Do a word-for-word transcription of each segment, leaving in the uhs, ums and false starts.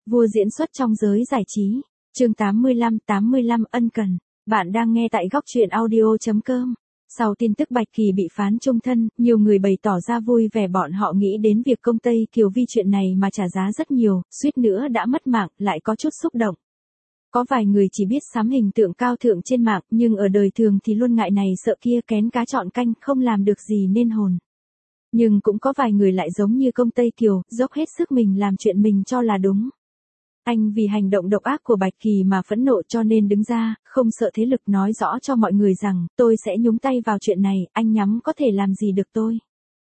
Vua diễn xuất trong giới giải trí. Chương tám mươi lăm, tám mươi lăm ân cần. Bạn đang nghe tại góc truyện audio chấm com. Sau tin tức Bạch Kỳ bị phán chung thân, nhiều người bày tỏ ra vui vẻ, bọn họ nghĩ đến việc công Tây Kiều vì chuyện này mà trả giá rất nhiều, suýt nữa đã mất mạng, lại có chút xúc động. Có vài người chỉ biết sắm hình tượng cao thượng trên mạng, nhưng ở đời thường thì luôn ngại này sợ kia, kén cá chọn canh, không làm được gì nên hồn. Nhưng cũng có vài người lại giống như công Tây Kiều, dốc hết sức mình làm chuyện mình cho là đúng. Anh vì hành động độc ác của Bạch Kỳ mà phẫn nộ cho nên đứng ra, không sợ thế lực, nói rõ cho mọi người rằng, tôi sẽ nhúng tay vào chuyện này, anh nhắm có thể làm gì được tôi.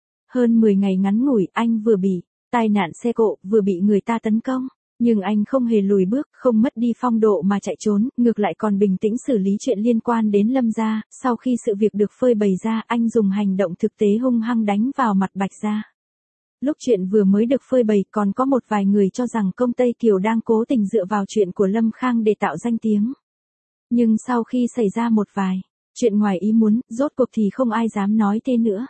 Hơn mười ngày ngắn ngủi, anh vừa bị tai nạn xe cộ, vừa bị người ta tấn công. Nhưng anh không hề lùi bước, không mất đi phong độ mà chạy trốn, ngược lại còn bình tĩnh xử lý chuyện liên quan đến Lâm gia. Sau khi sự việc được phơi bày ra, anh dùng hành động thực tế hung hăng đánh vào mặt Bạch gia. Lúc chuyện vừa mới được phơi bày, còn có một vài người cho rằng công Tây Kiều đang cố tình dựa vào chuyện của Lâm Khang để tạo danh tiếng. Nhưng sau khi xảy ra một vài chuyện ngoài ý muốn, rốt cuộc thì không ai dám nói thế nữa.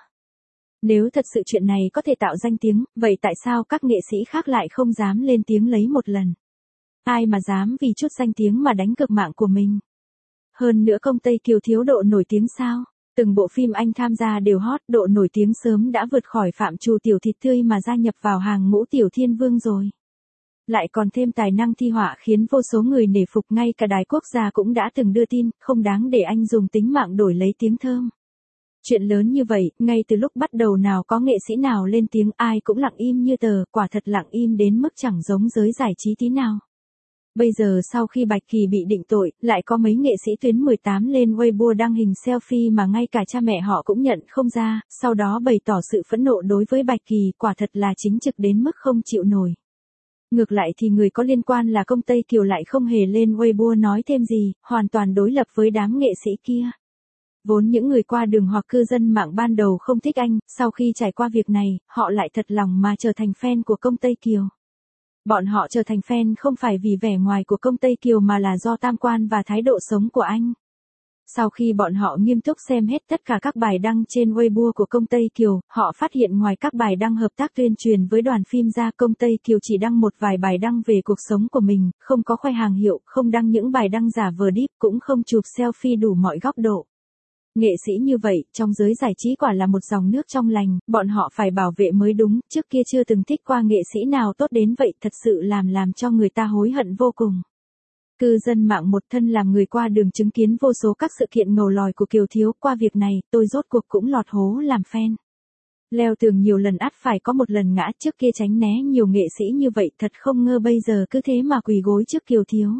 Nếu thật sự chuyện này có thể tạo danh tiếng, vậy tại sao các nghệ sĩ khác lại không dám lên tiếng lấy một lần? Ai mà dám vì chút danh tiếng mà đánh cược mạng của mình? Hơn nữa công Tây Kiều thiếu độ nổi tiếng sao? Từng bộ phim anh tham gia đều hot, độ nổi tiếng sớm đã vượt khỏi phạm trù tiểu thịt tươi mà gia nhập vào hàng ngũ tiểu thiên vương rồi. Lại còn thêm tài năng thi họa khiến vô số người nể phục, ngay cả đài quốc gia cũng đã từng đưa tin, không đáng để anh dùng tính mạng đổi lấy tiếng thơm. Chuyện lớn như vậy, ngay từ lúc bắt đầu nào có nghệ sĩ nào lên tiếng, ai cũng lặng im như tờ, quả thật lặng im đến mức chẳng giống giới giải trí tí nào. Bây giờ sau khi Bạch Kỳ bị định tội, lại có mấy nghệ sĩ tuyến mười tám lên Weibo đăng hình selfie mà ngay cả cha mẹ họ cũng nhận không ra, sau đó bày tỏ sự phẫn nộ đối với Bạch Kỳ, quả thật là chính trực đến mức không chịu nổi. Ngược lại thì người có liên quan là công Tây Kiều lại không hề lên Weibo nói thêm gì, hoàn toàn đối lập với đám nghệ sĩ kia. Vốn những người qua đường hoặc cư dân mạng ban đầu không thích anh, sau khi trải qua việc này, họ lại thật lòng mà trở thành fan của công Tây Kiều. Bọn họ trở thành fan không phải vì vẻ ngoài của công Tây Kiều mà là do tam quan và thái độ sống của anh. Sau khi bọn họ nghiêm túc xem hết tất cả các bài đăng trên Weibo của công Tây Kiều, họ phát hiện ngoài các bài đăng hợp tác tuyên truyền với đoàn phim ra, công Tây Kiều chỉ đăng một vài bài đăng về cuộc sống của mình, không có khoe hàng hiệu, không đăng những bài đăng giả vờ deep, cũng không chụp selfie đủ mọi góc độ. Nghệ sĩ như vậy, trong giới giải trí quả là một dòng nước trong lành, bọn họ phải bảo vệ mới đúng, trước kia chưa từng thích qua nghệ sĩ nào tốt đến vậy, thật sự làm làm cho người ta hối hận vô cùng. Cư dân mạng một thân làm người qua đường chứng kiến vô số các sự kiện ngầu lòi của Kiều Thiếu, qua việc này, tôi rốt cuộc cũng lọt hố làm fan. Leo tường nhiều lần ắt phải có một lần ngã, trước kia tránh né nhiều nghệ sĩ như vậy, thật không ngờ bây giờ cứ thế mà quỳ gối trước Kiều Thiếu.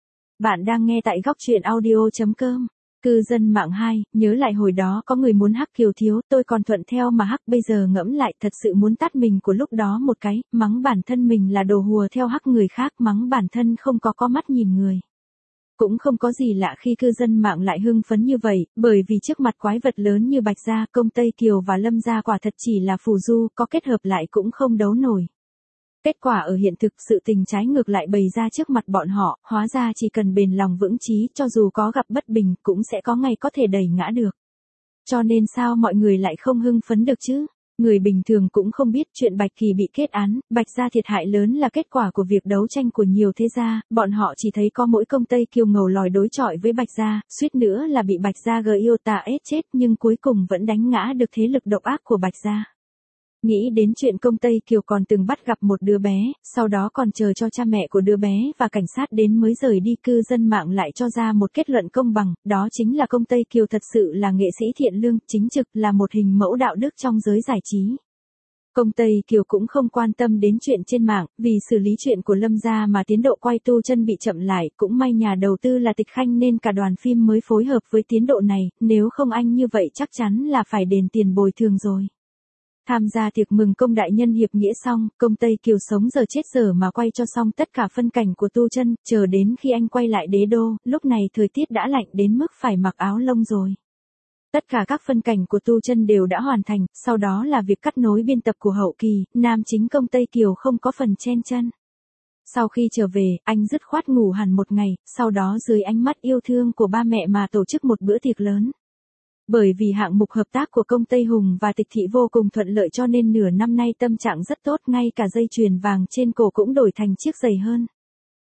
Bạn đang nghe tại góc truyện audio chấm com. Cư dân mạng hai, nhớ lại hồi đó có người muốn hắc Kiều Thiếu, tôi còn thuận theo mà hắc, bây giờ ngẫm lại thật sự muốn tát mình của lúc đó một cái, mắng bản thân mình là đồ hùa theo hắc người khác, mắng bản thân không có có mắt nhìn người. Cũng không có gì lạ khi cư dân mạng lại hưng phấn như vậy, bởi vì trước mặt quái vật lớn như Bạch gia, công Tây Kiều và Lâm gia quả thật chỉ là phù du, có kết hợp lại cũng không đấu nổi. Kết quả ở hiện thực, sự tình trái ngược lại bày ra trước mặt bọn họ, hóa ra chỉ cần bền lòng vững chí, cho dù có gặp bất bình, cũng sẽ có ngày có thể đẩy ngã được. Cho nên sao mọi người lại không hưng phấn được chứ? Người bình thường cũng không biết chuyện Bạch Kỳ bị kết án, Bạch gia thiệt hại lớn là kết quả của việc đấu tranh của nhiều thế gia, bọn họ chỉ thấy có mỗi công Tây Kiều ngầu lòi đối chọi với Bạch gia, suýt nữa là bị Bạch gia gờ yêu tà ết chết, nhưng cuối cùng vẫn đánh ngã được thế lực độc ác của Bạch gia. Nghĩ đến chuyện công Tây Kiều còn từng bắt gặp một đứa bé, sau đó còn chờ cho cha mẹ của đứa bé và cảnh sát đến mới rời đi, cư dân mạng lại cho ra một kết luận công bằng, đó chính là công Tây Kiều thật sự là nghệ sĩ thiện lương, chính trực, là một hình mẫu đạo đức trong giới giải trí. Công Tây Kiều cũng không quan tâm đến chuyện trên mạng, vì xử lý chuyện của Lâm gia mà tiến độ quay tu chân bị chậm lại, cũng may nhà đầu tư là Tịch Khanh nên cả đoàn phim mới phối hợp với tiến độ này, nếu không anh như vậy chắc chắn là phải đền tiền bồi thường rồi. Tham gia tiệc mừng công đại nhân hiệp nghĩa xong, công Tây Kiều sống giờ chết giờ mà quay cho xong tất cả phân cảnh của tu chân, chờ đến khi anh quay lại đế đô, lúc này thời tiết đã lạnh đến mức phải mặc áo lông rồi. Tất cả các phân cảnh của tu chân đều đã hoàn thành, sau đó là việc cắt nối biên tập của hậu kỳ, nam chính công Tây Kiều không có phần chen chân. Sau khi trở về, anh dứt khoát ngủ hẳn một ngày, sau đó dưới ánh mắt yêu thương của ba mẹ mà tổ chức một bữa tiệc lớn. Bởi vì hạng mục hợp tác của công Tây Hùng và Tịch Thị vô cùng thuận lợi cho nên nửa năm nay tâm trạng rất tốt, ngay cả dây chuyền vàng trên cổ cũng đổi thành chiếc giày hơn.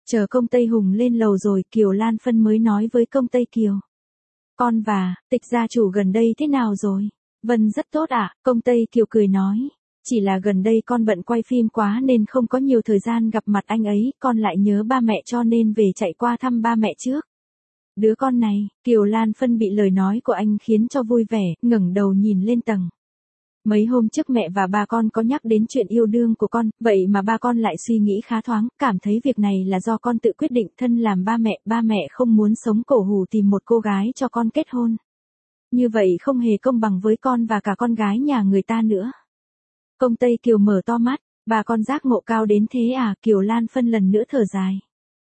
Chờ công Tây Hùng lên lầu rồi Kiều Lan Phân mới nói với công Tây Kiều. Con và, Tịch gia chủ gần đây thế nào rồi? Vân rất tốt ạ, công Tây Kiều cười nói. Chỉ là gần đây con bận quay phim quá nên không có nhiều thời gian gặp mặt anh ấy, con lại nhớ ba mẹ cho nên về chạy qua thăm ba mẹ trước. Đứa con này, Kiều Lan Phân bị lời nói của anh khiến cho vui vẻ, ngẩng đầu nhìn lên tầng. Mấy hôm trước mẹ và ba con có nhắc đến chuyện yêu đương của con, vậy mà ba con lại suy nghĩ khá thoáng, cảm thấy việc này là do con tự quyết định, thân làm ba mẹ, ba mẹ không muốn sống cổ hủ tìm một cô gái cho con kết hôn. Như vậy không hề công bằng với con và cả con gái nhà người ta nữa. Công Tây Kiều mở to mắt, bà con giác ngộ cao đến thế à? Kiều Lan Phân lần nữa thở dài.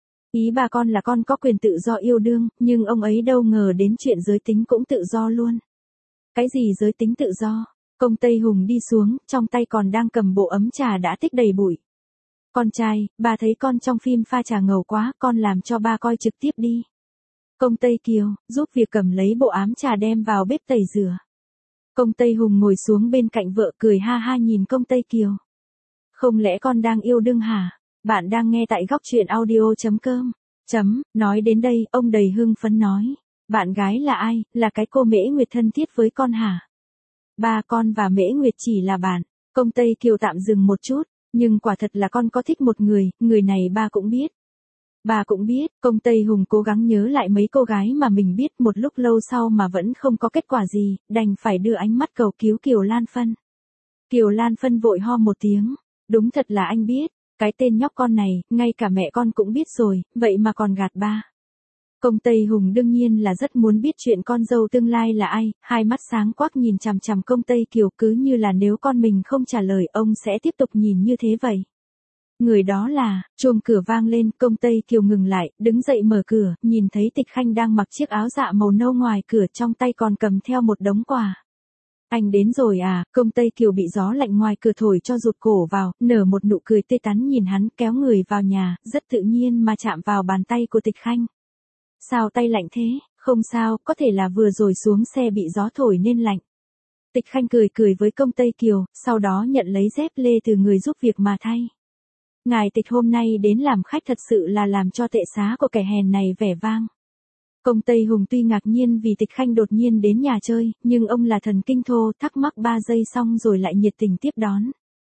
Ý bà con là con có quyền tự do yêu đương, nhưng ông ấy đâu ngờ đến chuyện giới tính cũng tự do luôn. Cái gì giới tính tự do? Công Tây Hùng đi xuống, trong tay còn đang cầm bộ ấm trà đã tích đầy bụi. Con trai, bà thấy con trong phim pha trà ngầu quá, con làm cho ba coi trực tiếp đi. Công Tây Kiều, giúp việc cầm lấy bộ ám trà đem vào bếp tẩy rửa. Công Tây Hùng ngồi xuống bên cạnh vợ cười ha ha nhìn công Tây Kiều. Không lẽ con đang yêu đương hả? Bạn đang nghe tại góc truyện audio.com. Chấm, nói đến đây, ông đầy hưng phấn nói. Bạn gái là ai, là cái cô Mễ Nguyệt thân thiết với con hả? Ba con và Mễ Nguyệt chỉ là bạn. Công Tây Kiều tạm dừng một chút, nhưng quả thật là con có thích một người, người này ba cũng biết. Bà cũng biết, công Tây Hùng cố gắng nhớ lại mấy cô gái mà mình biết một lúc lâu sau mà vẫn không có kết quả gì, đành phải đưa ánh mắt cầu cứu Kiều Lan Phân. Kiều Lan Phân vội ho một tiếng, đúng thật là anh biết, cái tên nhóc con này, ngay cả mẹ con cũng biết rồi, vậy mà còn gạt ba. Công Tây Hùng đương nhiên là rất muốn biết chuyện con dâu tương lai là ai, hai mắt sáng quắc nhìn chằm chằm công Tây Kiều cứ như là nếu con mình không trả lời ông sẽ tiếp tục nhìn như thế vậy. Người đó là, chuông cửa vang lên, công Tây Kiều ngừng lại, đứng dậy mở cửa, nhìn thấy Tịch Khanh đang mặc chiếc áo dạ màu nâu ngoài cửa, trong tay còn cầm theo một đống quà. Anh đến rồi à? Công Tây Kiều bị gió lạnh ngoài cửa thổi cho rụt cổ vào, nở một nụ cười tươi tắn nhìn hắn, kéo người vào nhà, rất tự nhiên mà chạm vào bàn tay của Tịch Khanh. Sao tay lạnh thế? Không sao, có thể là vừa rồi xuống xe bị gió thổi nên lạnh. Tịch Khanh cười cười với công Tây Kiều, sau đó nhận lấy dép lê từ người giúp việc mà thay. Ngài Tịch hôm nay đến làm khách thật sự là làm cho tệ xá của kẻ hèn này vẻ vang. Công Tây Hùng tuy ngạc nhiên vì Tịch Khanh đột nhiên đến nhà chơi, nhưng ông là thần kinh thô, thắc mắc ba giây xong rồi lại nhiệt tình tiếp đón.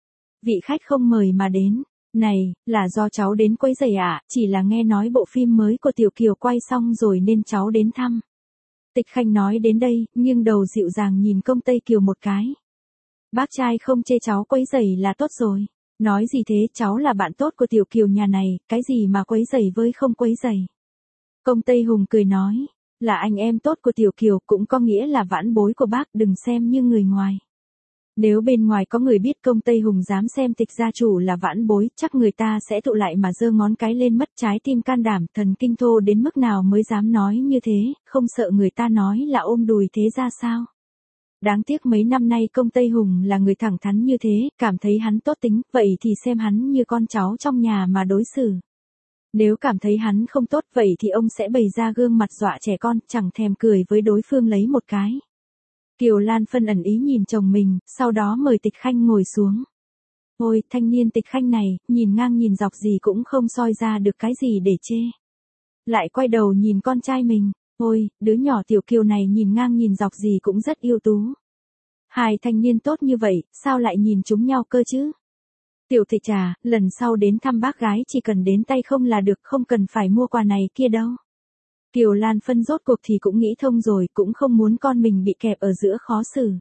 Vị khách không mời mà đến. Này, là do cháu đến quấy rầy ạ, à, chỉ là nghe nói bộ phim mới của Tiểu Kiều quay xong rồi nên cháu đến thăm. Tịch Khanh nói đến đây, nhưng đầu dịu dàng nhìn công Tây Kiều một cái. Bác trai không chê cháu quấy rầy là tốt rồi. Nói gì thế, cháu là bạn tốt của Tiểu Kiều nhà này, cái gì mà quấy rầy với không quấy rầy. Công Tây Hùng cười nói, là anh em tốt của Tiểu Kiều cũng có nghĩa là vãn bối của bác, đừng xem như người ngoài. Nếu bên ngoài có người biết công Tây Hùng dám xem Tịch gia chủ là vãn bối, chắc người ta sẽ tụ lại mà giơ ngón cái lên mất trái tim can đảm, thần kinh thô đến mức nào mới dám nói như thế, không sợ người ta nói là ôm đùi thế ra sao. Đáng tiếc mấy năm nay công Tây Hùng là người thẳng thắn như thế, cảm thấy hắn tốt tính, vậy thì xem hắn như con cháu trong nhà mà đối xử. Nếu cảm thấy hắn không tốt vậy thì ông sẽ bày ra gương mặt dọa trẻ con, chẳng thèm cười với đối phương lấy một cái. Kiều Lan Phân ẩn ý nhìn chồng mình, sau đó mời Tịch Khanh ngồi xuống. Ôi, thanh niên Tịch Khanh này, nhìn ngang nhìn dọc gì cũng không soi ra được cái gì để chê. Lại quay đầu nhìn con trai mình, ôi, đứa nhỏ Tiểu Kiều này nhìn ngang nhìn dọc gì cũng rất ưu tú. Hai thanh niên tốt như vậy, sao lại nhìn chúng nhau cơ chứ? Tiểu Tịch à, lần sau đến thăm bác gái chỉ cần đến tay không là được, không cần phải mua quà này kia đâu. Kiều Lan Phân rốt cuộc thì cũng nghĩ thông rồi, cũng không muốn con mình bị kẹp ở giữa khó xử.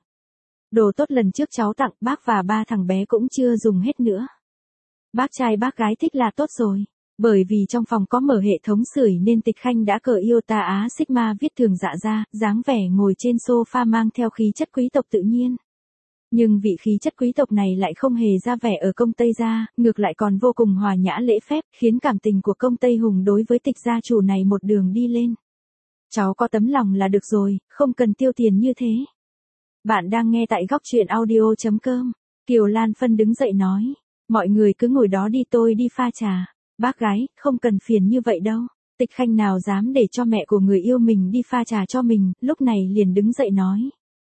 Đồ tốt lần trước cháu tặng bác và ba thằng bé cũng chưa dùng hết nữa. Bác trai bác gái thích là tốt rồi. Bởi vì trong phòng có mở hệ thống sưởi nên Tịch Khanh đã cởi Iota Á Sigma viết thường dạ ra, dáng vẻ ngồi trên sofa mang theo khí chất quý tộc tự nhiên. Nhưng vị khí chất quý tộc này lại không hề ra vẻ ở công Tây gia, ngược lại còn vô cùng hòa nhã lễ phép, khiến cảm tình của công Tây Hùng đối với Tịch gia chủ này một đường đi lên. Cháu có tấm lòng là được rồi, không cần tiêu tiền như thế. Bạn đang nghe tại góc truyện audio.com. Kiều Lan Phân đứng dậy nói, mọi người cứ ngồi đó đi, tôi đi pha trà. Bác gái, không cần phiền như vậy đâu. Tịch Khanh nào dám để cho mẹ của người yêu mình đi pha trà cho mình, lúc này liền đứng dậy nói.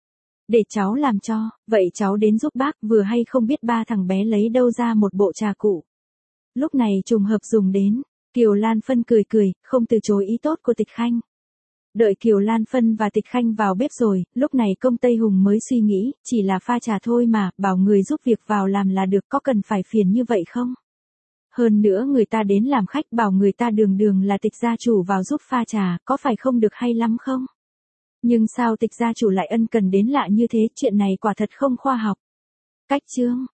Để cháu làm cho, vậy cháu đến giúp bác, vừa hay không biết ba thằng bé lấy đâu ra một bộ trà cụ. Lúc này trùng hợp dùng đến, Kiều Lan Phân cười cười, không từ chối ý tốt của Tịch Khanh. Đợi Kiều Lan Phân và Tịch Khanh vào bếp rồi, lúc này Công Tây Hùng mới suy nghĩ, chỉ là pha trà thôi mà, bảo người giúp việc vào làm là được, có cần phải phiền như vậy không? Hơn nữa người ta đến làm khách, bảo người ta đường đường là Tịch gia chủ vào giúp pha trà, có phải không được hay lắm không? Nhưng sao Tịch gia chủ lại ân cần đến lạ như thế, chuyện này quả thật không khoa học. Cách chương